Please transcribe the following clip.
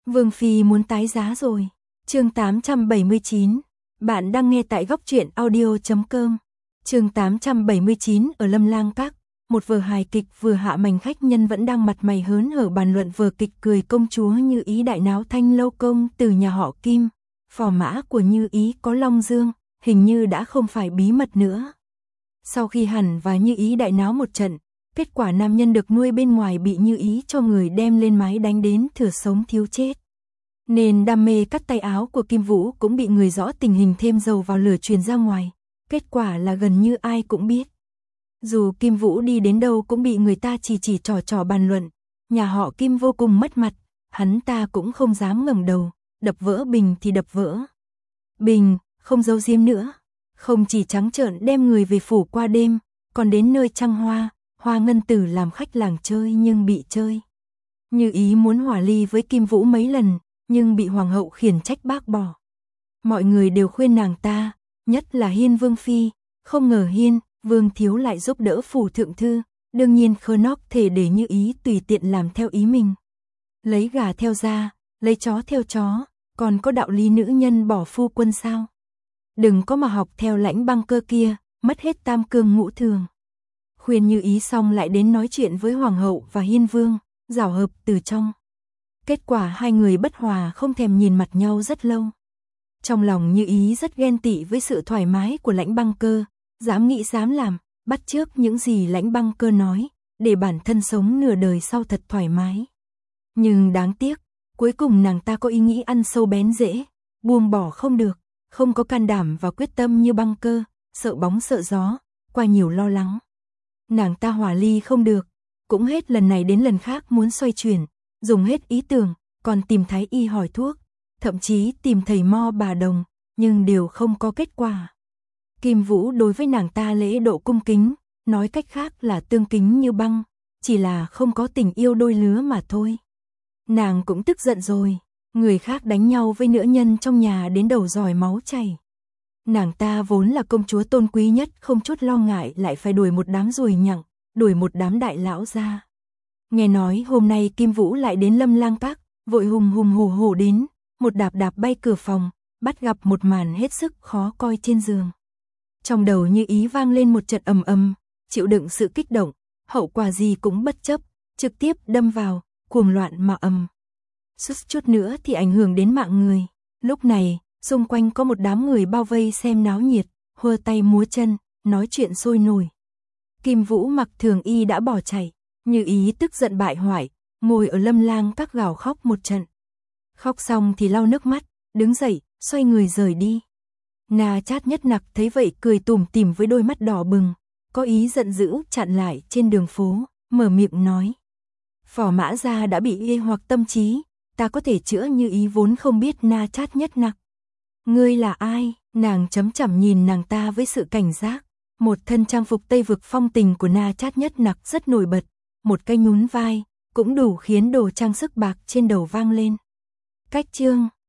Vương Phi muốn tái giá rồi. Chương 879. Bạn đang nghe tại góc truyện audio.com. Chương 879. Ở Lâm Lang Các, một vở hài kịch vừa hạ màn, khách nhân vẫn đang mặt mày hớn hở bàn luận vở kịch cười công chúa Như Ý đại náo Thanh Lâu Công từ nhà họ Kim. Phò mã của Như Ý có Long Dương, hình như đã không phải bí mật nữa. Sau khi Hàn và Như Ý đại náo một trận, kết quả nam nhân được nuôi bên ngoài bị Như Ý cho người đem lên mái đánh đến thừa sống thiếu chết. Nên đam mê cắt tay áo của Kim Vũ cũng bị người rõ tình hình thêm dầu vào lửa truyền ra ngoài. Kết quả là gần như ai cũng biết. Dù Kim Vũ đi đến đâu cũng bị người ta chỉ trò bàn luận. Nhà họ Kim vô cùng mất mặt, hắn ta cũng không dám ngẩng đầu, đập vỡ bình thì đập vỡ bình, không giấu giếm nữa. Không chỉ trắng trợn đem người về phủ qua đêm, còn đến nơi Trăng Hoa, Hoa Ngân Tử làm khách làng chơi nhưng bị chơi. Như Ý muốn hòa ly với Kim Vũ mấy lần, nhưng bị hoàng hậu khiển trách bác bỏ. Mọi người đều khuyên nàng ta, nhất là Hiên Vương Phi, không ngờ Hiên Vương thiếu lại giúp đỡ phủ thượng thư, đương nhiên khơ nóc thể để Như Ý tùy tiện làm theo ý mình. Lấy gà theo da, lấy chó theo chó, còn có đạo lý nữ nhân bỏ phu quân sao? Đừng có mà học theo Lãnh Băng Cơ kia, mất hết tam cương ngũ thường. Khuyên Như Ý xong lại đến nói chuyện với hoàng hậu và Hiên Vương, giảo hợp từ trong. Kết quả hai người bất hòa, không thèm nhìn mặt nhau rất lâu. Trong lòng Như Ý rất ghen tị với sự thoải mái của Lãnh Băng Cơ, dám nghĩ dám làm, bắt chước những gì Lãnh Băng Cơ nói, để bản thân sống nửa đời sau thật thoải mái. Nhưng đáng tiếc, cuối cùng nàng ta có ý nghĩ ăn sâu bén rễ, buông bỏ không được, không có can đảm và quyết tâm như Băng Cơ, sợ bóng sợ gió, qua nhiều lo lắng. Nàng ta hòa ly không được, cũng hết lần này đến lần khác muốn xoay chuyển, dùng hết ý tưởng, còn tìm thái y hỏi thuốc, thậm chí tìm thầy mo bà đồng, nhưng đều không có kết quả. Kim Vũ đối với nàng ta lễ độ cung kính, nói cách khác là tương kính như băng, chỉ là không có tình yêu đôi lứa mà thôi. Nàng cũng tức giận rồi, người khác đánh nhau với nữ nhân trong nhà đến đầu dòi máu chảy. Nàng ta vốn là công chúa tôn quý nhất, không chút lo ngại lại phải đuổi một đám ruồi nhặng, đuổi một đám đại lão ra. Nghe nói hôm nay Kim Vũ lại đến Lâm Lang Các, vội hùng hổ đến, một đạp bay cửa phòng, bắt gặp một màn hết sức khó coi trên giường. Trong đầu Như Ý vang lên một trận ầm ầm, chịu đựng sự kích động, hậu quả gì cũng bất chấp, trực tiếp đâm vào, cuồng loạn mà ầm. Suýt chút nữa thì ảnh hưởng đến mạng người. Lúc này, xung quanh có một đám người bao vây xem náo nhiệt, hơ tay múa chân, nói chuyện sôi nổi. Kim Vũ mặc thường y đã bỏ chạy, Như Ý tức giận bại hoại, ngồi ở Lâm Lang Các gào khóc một trận. Khóc xong thì lau nước mắt, đứng dậy, xoay người rời đi. Na Chát Nhất Nặc thấy vậy cười tủm tỉm với đôi mắt đỏ bừng, có ý giận dữ chặn lại trên đường phố, mở miệng nói: "Phò mã gia đã bị y hoặc tâm trí, ta có thể chữa." Như Ý vốn không biết Na Chát Nhất Nặc. "Ngươi là ai?" Nàng chấm chằm nhìn nàng ta với sự cảnh giác. Một thân trang phục Tây vực phong tình của Na Chát Nhất Nặc rất nổi bật, một cái nhún vai cũng đủ khiến đồ trang sức bạc trên đầu vang lên. Cách chương